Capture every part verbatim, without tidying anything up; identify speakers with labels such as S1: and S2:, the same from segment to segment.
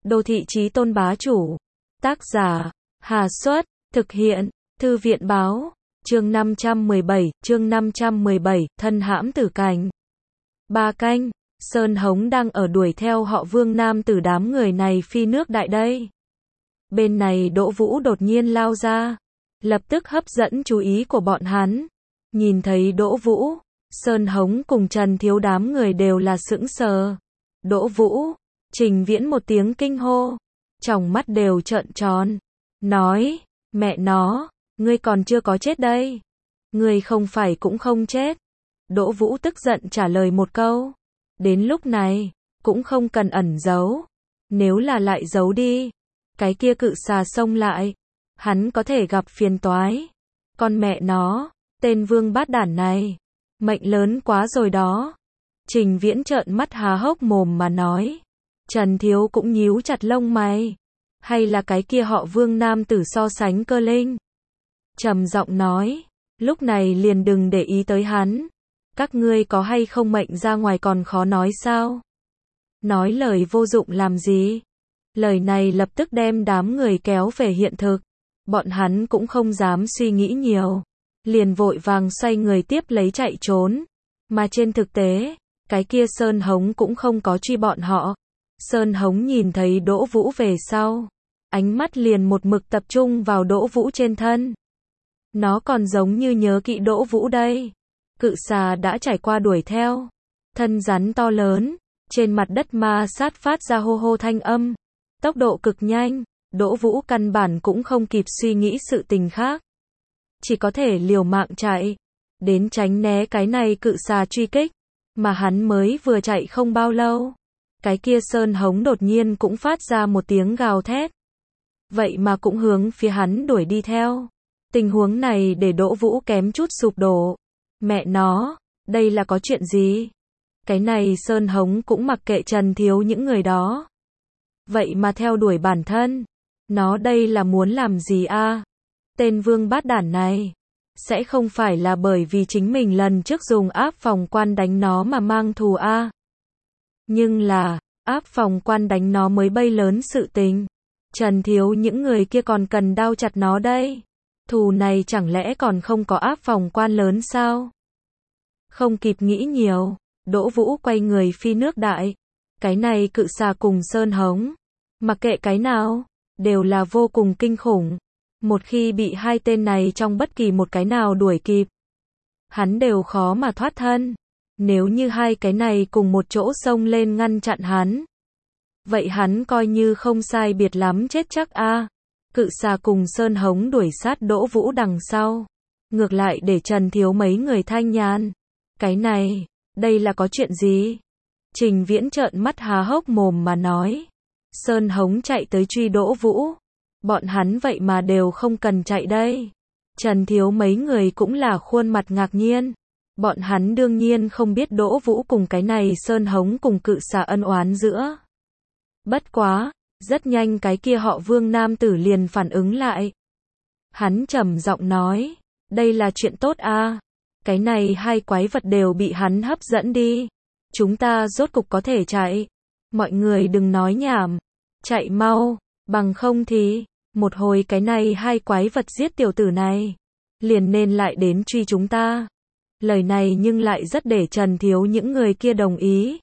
S1: Đô thị chí tôn bá chủ. Tác giả, Hà Xuất, thực hiện, Thư viện báo, chương năm trăm mười bảy, chương năm trăm mười bảy, thân hãm tử cảnh. Ba canh, Sơn Hống đang ở đuổi theo họ Vương nam tử đám người này phi nước đại đây. Bên này Đỗ Vũ đột nhiên lao ra, lập tức hấp dẫn chú ý của bọn hắn. Nhìn thấy Đỗ Vũ, Sơn Hống cùng Trần Thiếu đám người đều là sững sờ. Đỗ Vũ, Trình Viễn một tiếng kinh hô, tròng mắt đều trợn tròn, nói, mẹ nó, ngươi còn chưa có chết đây. Ngươi không phải cũng không chết. Đỗ Vũ tức giận trả lời một câu. Đến lúc này, cũng không cần ẩn giấu. Nếu là lại giấu đi, cái kia cự xà xông lại, hắn có thể gặp phiền toái. Con mẹ nó, tên vương bát đản này, mệnh lớn quá rồi đó. Trình Viễn trợn mắt há hốc mồm mà nói. Trần Thiếu cũng nhíu chặt lông mày. Hay là cái kia họ Vương nam tử so sánh cơ linh? Trầm giọng nói, lúc này liền đừng để ý tới hắn. Các ngươi có hay không mệnh ra ngoài còn khó nói sao? Nói lời vô dụng làm gì? Lời này lập tức đem đám người kéo về hiện thực. Bọn hắn cũng không dám suy nghĩ nhiều, liền vội vàng xoay người tiếp lấy chạy trốn. Mà trên thực tế, cái kia Sơn Hống cũng không có truy bọn họ. Sơn Hống nhìn thấy Đỗ Vũ về sau, ánh mắt liền một mực tập trung vào Đỗ Vũ trên thân. Nó còn giống như nhớ kỹ Đỗ Vũ đây. Cự xà đã trải qua đuổi theo, thân rắn to lớn, trên mặt đất ma sát phát ra hô hô thanh âm, tốc độ cực nhanh. Đỗ Vũ căn bản cũng không kịp suy nghĩ sự tình khác, chỉ có thể liều mạng chạy, đến tránh né cái này cự xà truy kích. Mà hắn mới vừa chạy không bao lâu, cái kia Sơn Hống đột nhiên cũng phát ra một tiếng gào thét. Vậy mà cũng hướng phía hắn đuổi đi theo. Tình huống này để Đỗ Vũ kém chút sụp đổ. Mẹ nó, đây là có chuyện gì? Cái này Sơn Hống cũng mặc kệ Trần Thiếu những người đó. Vậy mà theo đuổi bản thân. Nó đây là muốn làm gì a? Tên vương bát đản này, sẽ không phải là bởi vì chính mình lần trước dùng áp phòng quan đánh nó mà mang thù a? Nhưng là, áp phòng quan đánh nó mới bay lớn sự tình. Trần Thiếu những người kia còn cần đao chặt nó đây. Thù này chẳng lẽ còn không có áp phòng quan lớn sao? Không kịp nghĩ nhiều, Đỗ Vũ quay người phi nước đại. Cái này cự xà cùng Sơn Hống, mặc kệ cái nào, đều là vô cùng kinh khủng. Một khi bị hai tên này trong bất kỳ một cái nào đuổi kịp, hắn đều khó mà thoát thân. Nếu như hai cái này cùng một chỗ xông lên ngăn chặn hắn, vậy hắn coi như không sai biệt lắm chết chắc a. Cự xà cùng Sơn Hống đuổi sát Đỗ Vũ đằng sau, ngược lại để Trần Thiếu mấy người thanh nhàn. Cái này, đây là có chuyện gì? Trình Viễn trợn mắt há hốc mồm mà nói. Sơn Hống chạy tới truy Đỗ Vũ, bọn hắn vậy mà đều không cần chạy đây. Trần Thiếu mấy người cũng là khuôn mặt ngạc nhiên. Bọn hắn đương nhiên không biết Đỗ Vũ cùng cái này Sơn Hống cùng cự xà ân oán giữa. Bất quá, rất nhanh cái kia họ Vương nam tử liền phản ứng lại. Hắn trầm giọng nói, đây là chuyện tốt a. Cái này hai quái vật đều bị hắn hấp dẫn đi. Chúng ta rốt cục có thể chạy. Mọi người đừng nói nhảm, chạy mau, bằng không thì, một hồi cái này hai quái vật giết tiểu tử này, liền nên lại đến truy chúng ta. Lời này nhưng lại rất để Trần Thiếu những người kia đồng ý.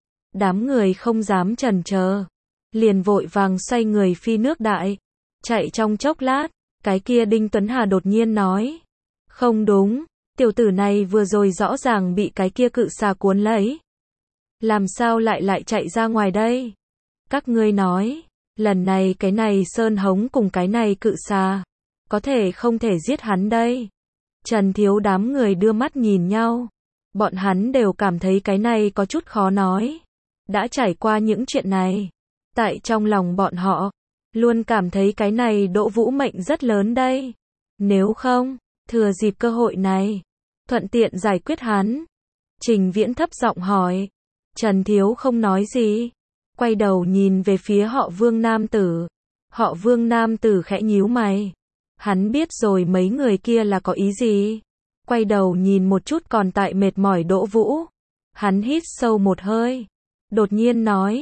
S1: Đám người không dám chần chờ, liền vội vàng xoay người phi nước đại. Chạy trong chốc lát, cái kia Đinh Tuấn Hà đột nhiên nói. Không đúng, tiểu tử này vừa rồi rõ ràng bị cái kia cự xà cuốn lấy. Làm sao lại lại chạy ra ngoài đây? Các ngươi nói, lần này cái này Sơn Hống cùng cái này cự xà, có thể không thể giết hắn đây? Trần Thiếu đám người đưa mắt nhìn nhau. Bọn hắn đều cảm thấy cái này có chút khó nói. Đã trải qua những chuyện này, tại trong lòng bọn họ, luôn cảm thấy cái này Đỗ Vũ mệnh rất lớn đây. Nếu không, thừa dịp cơ hội này, thuận tiện giải quyết hắn. Trình Viễn thấp giọng hỏi. Trần Thiếu không nói gì, quay đầu nhìn về phía họ Vương nam tử. Họ Vương nam tử khẽ nhíu mày. Hắn biết rồi mấy người kia là có ý gì. Quay đầu nhìn một chút còn tại mệt mỏi Đỗ Vũ. Hắn hít sâu một hơi, đột nhiên nói,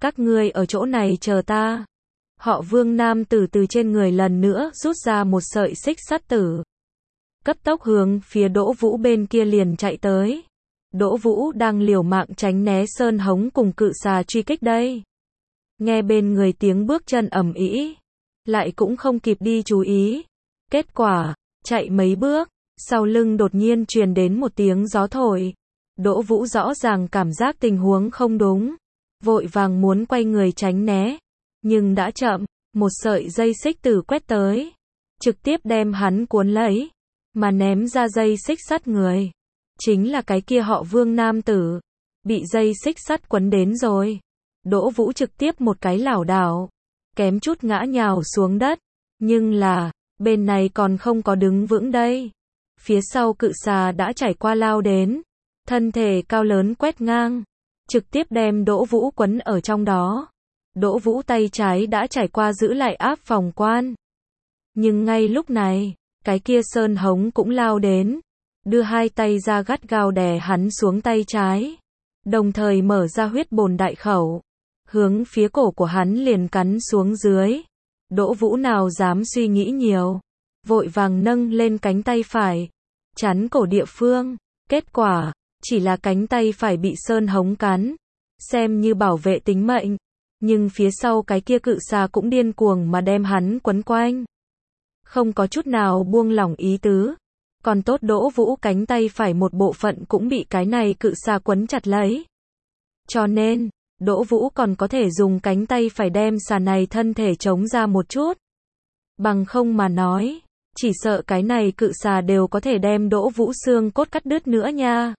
S1: Các ngươi ở chỗ này chờ ta. Họ Vương nam tử từ trên người lần nữa rút ra một sợi xích sắt tử. Cấp tốc hướng phía Đỗ Vũ bên kia liền chạy tới. Đỗ Vũ đang liều mạng tránh né sơn hống cùng cự xà truy kích đây. Nghe bên người tiếng bước chân ầm ĩ, lại cũng không kịp đi chú ý. Kết quả, chạy mấy bước, sau lưng đột nhiên truyền đến một tiếng gió thổi. Đỗ Vũ rõ ràng cảm giác tình huống không đúng, vội vàng muốn quay người tránh né, nhưng đã chậm, một sợi dây xích tử quét tới, trực tiếp đem hắn cuốn lấy, mà ném ra dây xích sắt người. Chính là cái kia họ Vương nam tử, bị dây xích sắt quấn đến rồi. Đỗ Vũ trực tiếp một cái lảo đảo, kém chút ngã nhào xuống đất, nhưng là, bên này còn không có đứng vững đây. Phía sau cự xà đã trải qua lao đến, thân thể cao lớn quét ngang, trực tiếp đem Đỗ Vũ quấn ở trong đó. Đỗ Vũ tay trái đã trải qua giữ lại áp phòng quan. Nhưng ngay lúc này, cái kia sơn hống cũng lao đến, đưa hai tay ra gắt gao đè hắn xuống tay trái, đồng thời mở ra huyết bồn đại khẩu, hướng phía cổ của hắn liền cắn xuống dưới. Đỗ Vũ nào dám suy nghĩ nhiều, vội vàng nâng lên cánh tay phải, chắn cổ địa phương. Kết quả, chỉ là cánh tay phải bị sơn hống cắn, xem như bảo vệ tính mệnh, nhưng phía sau cái kia cự xà cũng điên cuồng mà đem hắn quấn quanh, không có chút nào buông lỏng ý tứ. Còn tốt Đỗ Vũ cánh tay phải một bộ phận cũng bị cái này cự xà quấn chặt lấy, cho nên Đỗ Vũ còn có thể dùng cánh tay phải đem xà này thân thể chống ra một chút. Bằng không mà nói, chỉ sợ cái này cự xà đều có thể đem Đỗ Vũ xương cốt cắt đứt nữa nha.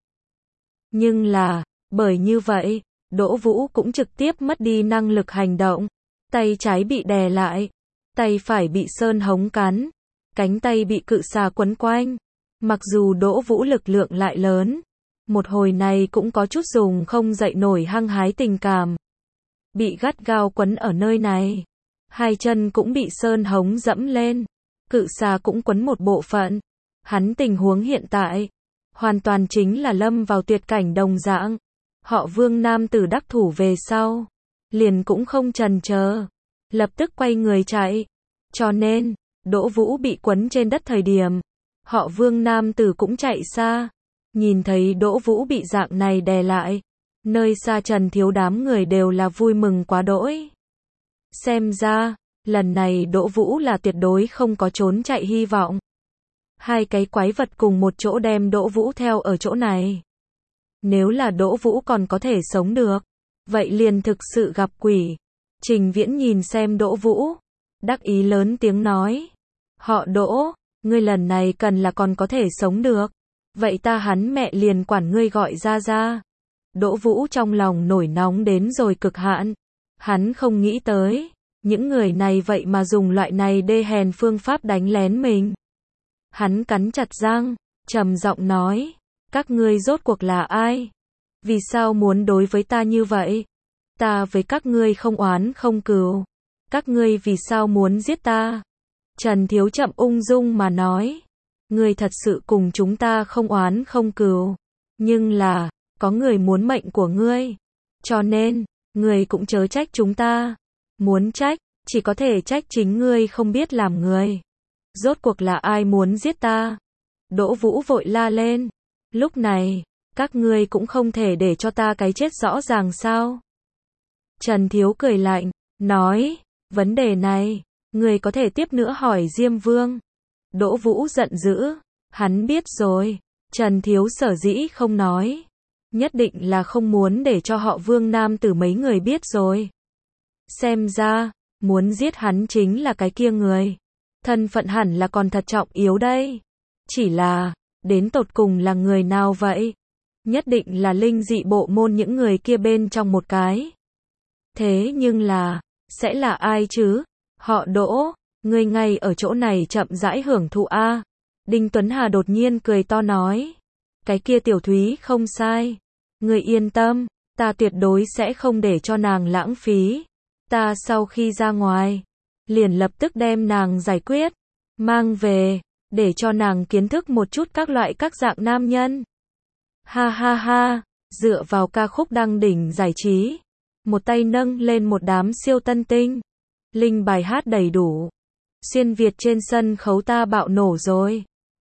S1: Nhưng là, bởi như vậy, Đỗ Vũ cũng trực tiếp mất đi năng lực hành động. Tay trái bị đè lại, tay phải bị sơn hống cắn, cánh tay bị cự xà quấn quanh. Mặc dù Đỗ Vũ lực lượng lại lớn, một hồi này cũng có chút dùng không dậy nổi hăng hái tình cảm. Bị gắt gao quấn ở nơi này, hai chân cũng bị sơn hống dẫm lên, cự xà cũng quấn một bộ phận. Hắn tình huống hiện tại, hoàn toàn chính là lâm vào tuyệt cảnh đồng dạng. Họ Vương nam tử đắc thủ về sau, liền cũng không chần chờ, lập tức quay người chạy. Cho nên, Đỗ Vũ bị quấn trên đất thời điểm, họ Vương nam tử cũng chạy xa. Nhìn thấy Đỗ Vũ bị dạng này đè lại, nơi xa Trần Thiếu đám người đều là vui mừng quá đỗi. Xem ra, lần này Đỗ Vũ là tuyệt đối không có trốn chạy hy vọng. Hai cái quái vật cùng một chỗ đem Đỗ Vũ theo ở chỗ này. Nếu là Đỗ Vũ còn có thể sống được, vậy liền thực sự gặp quỷ. Trình Viễn nhìn xem Đỗ Vũ, đắc ý lớn tiếng nói. Họ Đỗ, ngươi lần này cần là còn có thể sống được. Vậy ta hắn mẹ liền quản ngươi gọi ra ra. Đỗ Vũ trong lòng nổi nóng đến rồi cực hạn. Hắn không nghĩ tới, những người này vậy mà dùng loại này đê hèn phương pháp đánh lén mình. Hắn cắn chặt răng, trầm giọng nói, các ngươi rốt cuộc là ai? Vì sao muốn đối với ta như vậy? Ta với các ngươi không oán không cừu. Các ngươi vì sao muốn giết ta? Trần Thiếu chậm ung dung mà nói, ngươi thật sự cùng chúng ta không oán không cừu, nhưng là, có người muốn mệnh của ngươi. Cho nên, ngươi cũng chớ trách chúng ta. Muốn trách, chỉ có thể trách chính ngươi không biết làm người. Rốt cuộc là ai muốn giết ta? Đỗ Vũ vội la lên. Lúc này, các ngươi cũng không thể để cho ta cái chết rõ ràng sao? Trần Thiếu cười lạnh, nói, vấn đề này, ngươi có thể tiếp nữa hỏi Diêm Vương. Đỗ Vũ giận dữ, hắn biết rồi, Trần Thiếu sở dĩ không nói, nhất định là không muốn để cho họ Vương nam tử mấy người biết rồi. Xem ra, muốn giết hắn chính là cái kia người. Thân phận hẳn là còn thật trọng yếu đây. Chỉ là, đến tột cùng là người nào vậy? Nhất định là linh dị bộ môn những người kia bên trong một cái. Thế nhưng là, sẽ là ai chứ? Họ Đỗ, ngươi ngay ở chỗ này chậm rãi hưởng thụ a. Đinh Tuấn Hà đột nhiên cười to nói. Cái kia Tiểu Thúy không sai. Ngươi yên tâm, ta tuyệt đối sẽ không để cho nàng lãng phí. Ta sau khi ra ngoài, liền lập tức đem nàng giải quyết, mang về, để cho nàng kiến thức một chút các loại các dạng nam nhân. Ha ha ha, dựa vào ca khúc đăng đỉnh giải trí, một tay nâng lên một đám siêu tân tinh. Linh bài hát đầy đủ. Xuyên Việt trên sân khấu ta bạo nổ rồi.